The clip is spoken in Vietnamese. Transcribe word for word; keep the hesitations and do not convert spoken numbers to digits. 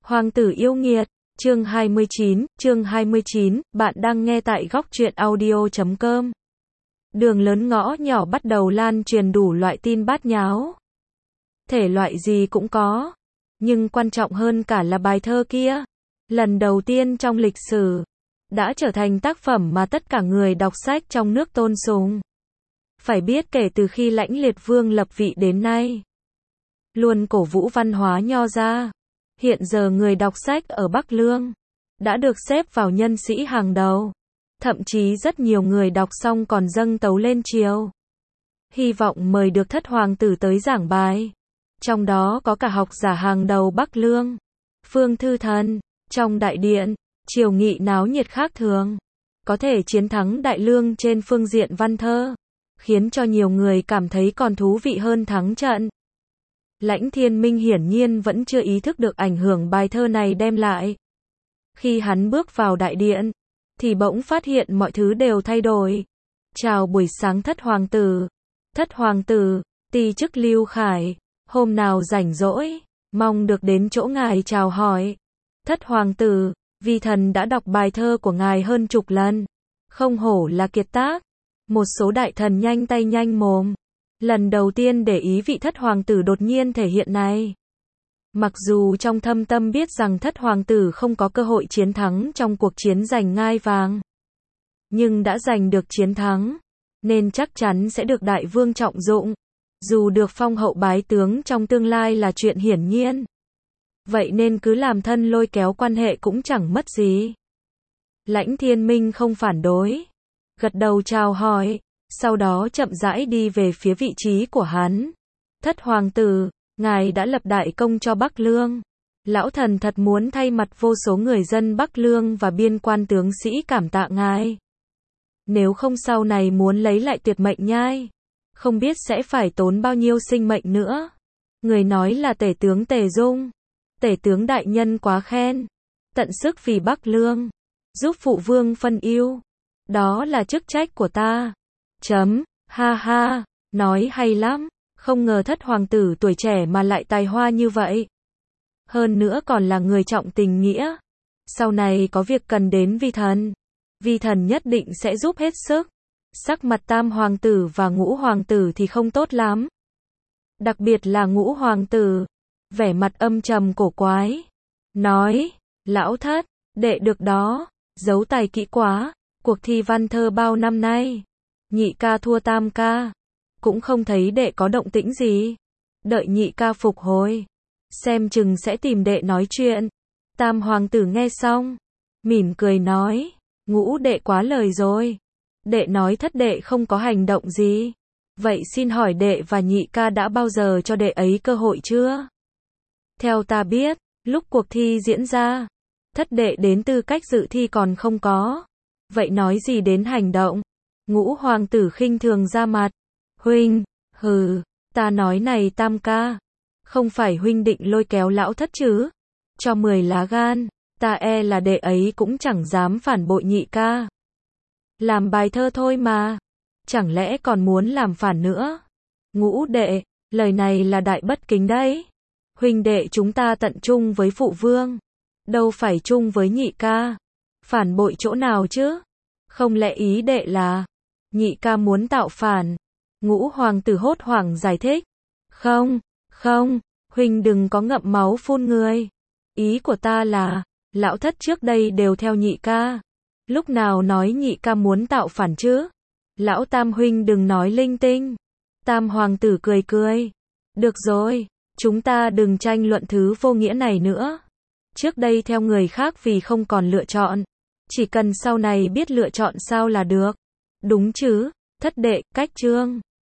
Hoàng tử yêu nghiệt, chương hai mươi chín, chương hai mươi chín, bạn đang nghe tại góc truyện audio chấm com. Đường lớn ngõ nhỏ bắt đầu lan truyền đủ loại tin bát nháo. Thể loại gì cũng có. Nhưng quan trọng hơn cả là bài thơ kia. Lần đầu tiên trong lịch sử, đã trở thành tác phẩm mà tất cả người đọc sách trong nước tôn sùng. Phải biết kể từ khi Lãnh Liệt Vương lập vị đến nay, luôn cổ vũ văn hóa nho gia. Hiện giờ người đọc sách ở Bắc Lương đã được xếp vào nhân sĩ hàng đầu. Thậm chí rất nhiều người đọc xong còn dâng tấu lên triều. Hy vọng mời được thất hoàng tử tới giảng bài. Trong đó có cả học giả hàng đầu Bắc Lương, Phương Thư Thần. Trong đại điện, triều nghị náo nhiệt khác thường. Có thể chiến thắng Đại Lương trên phương diện văn thơ, khiến cho nhiều người cảm thấy còn thú vị hơn thắng trận. Lãnh Thiên Minh hiển nhiên vẫn chưa ý thức được ảnh hưởng bài thơ này đem lại. Khi hắn bước vào đại điện, thì bỗng phát hiện mọi thứ đều thay đổi. Chào buổi sáng thất hoàng tử. Thất hoàng tử, ti chức Lưu Khải, hôm nào rảnh rỗi, mong được đến chỗ ngài chào hỏi. Thất hoàng tử, vi thần đã đọc bài thơ của ngài hơn chục lần. Không hổ là kiệt tác. Một số đại thần nhanh tay nhanh mồm. Lần đầu tiên để ý vị thất hoàng tử đột nhiên thể hiện này. Mặc dù trong thâm tâm biết rằng thất hoàng tử không có cơ hội chiến thắng trong cuộc chiến giành ngai vàng, nhưng đã giành được chiến thắng, nên chắc chắn sẽ được đại vương trọng dụng. Dù được phong hậu bái tướng trong tương lai là chuyện hiển nhiên. Vậy nên cứ làm thân lôi kéo quan hệ cũng chẳng mất gì. Lãnh Thiên Minh không phản đối, gật đầu chào hỏi. Sau đó chậm rãi đi về phía vị trí của hắn. Thất hoàng tử, ngài đã lập đại công cho Bắc Lương. Lão thần thật muốn thay mặt vô số người dân Bắc Lương và biên quan tướng sĩ cảm tạ ngài. Nếu không sau này muốn lấy lại tuyệt mệnh nhai, không biết sẽ phải tốn bao nhiêu sinh mệnh nữa. Người nói là tể tướng Tề Dung. Tể tướng đại nhân quá khen. Tận sức vì Bắc Lương, giúp phụ vương phân ưu. Đó là chức trách của ta. Chấm, ha ha, nói hay lắm, không ngờ thất hoàng tử tuổi trẻ mà lại tài hoa như vậy. Hơn nữa còn là người trọng tình nghĩa. Sau này có việc cần đến vi thần, vi thần nhất định sẽ giúp hết sức. Sắc mặt tam hoàng tử và ngũ hoàng tử thì không tốt lắm. Đặc biệt là ngũ hoàng tử, vẻ mặt âm trầm cổ quái. Nói, lão thất, đệ được đó, giấu tài kỹ quá, cuộc thi văn thơ bao năm nay. Nhị ca thua tam ca, cũng không thấy đệ có động tĩnh gì. Đợi nhị ca phục hồi, xem chừng sẽ tìm đệ nói chuyện. Tam hoàng tử nghe xong, mỉm cười nói, ngũ đệ quá lời rồi. Đệ nói thất đệ không có hành động gì. Vậy xin hỏi đệ và nhị ca đã bao giờ cho đệ ấy cơ hội chưa? Theo ta biết, lúc cuộc thi diễn ra, thất đệ đến tư cách dự thi còn không có. Vậy nói gì đến hành động? Ngũ hoàng tử khinh thường ra mặt. Huynh, hừ, ta nói này tam ca, không phải huynh định lôi kéo lão thất chứ? Cho mười lá gan, ta e là đệ ấy cũng chẳng dám phản bội nhị ca. Làm bài thơ thôi mà, chẳng lẽ còn muốn làm phản nữa? Ngũ đệ, lời này là đại bất kính đấy. Huynh đệ chúng ta tận chung với phụ vương, đâu phải chung với nhị ca. Phản bội chỗ nào chứ? Không lẽ ý đệ là nhị ca muốn tạo phản? Ngũ hoàng tử hốt hoảng giải thích. Không, không, huynh đừng có ngậm máu phun người. Ý của ta là, lão thất trước đây đều theo nhị ca. Lúc nào nói nhị ca muốn tạo phản chứ? Lão tam huynh đừng nói linh tinh. Tam hoàng tử cười cười. Được rồi, chúng ta đừng tranh luận thứ vô nghĩa này nữa. Trước đây theo người khác vì không còn lựa chọn. Chỉ cần sau này biết lựa chọn sao là được. Đúng chứ, thất đệ, cách chương.